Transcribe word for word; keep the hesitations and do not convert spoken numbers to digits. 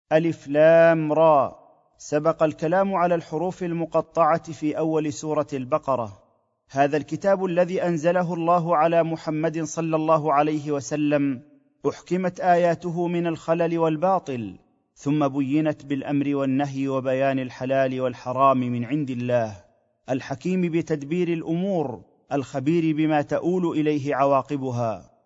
ألف لام را. سبق الكلام على الحروف المقطعة في أول سورة البقرة. هذا الكتاب الذي أنزله الله على محمد صلى الله عليه وسلم أحكمت آياته من الخلل والباطل، ثم بينت بالأمر والنهي وبيان الحلال والحرام من عند الله الحكيم بتدبير الأمور، الخبير بما تؤول إليه عواقبها.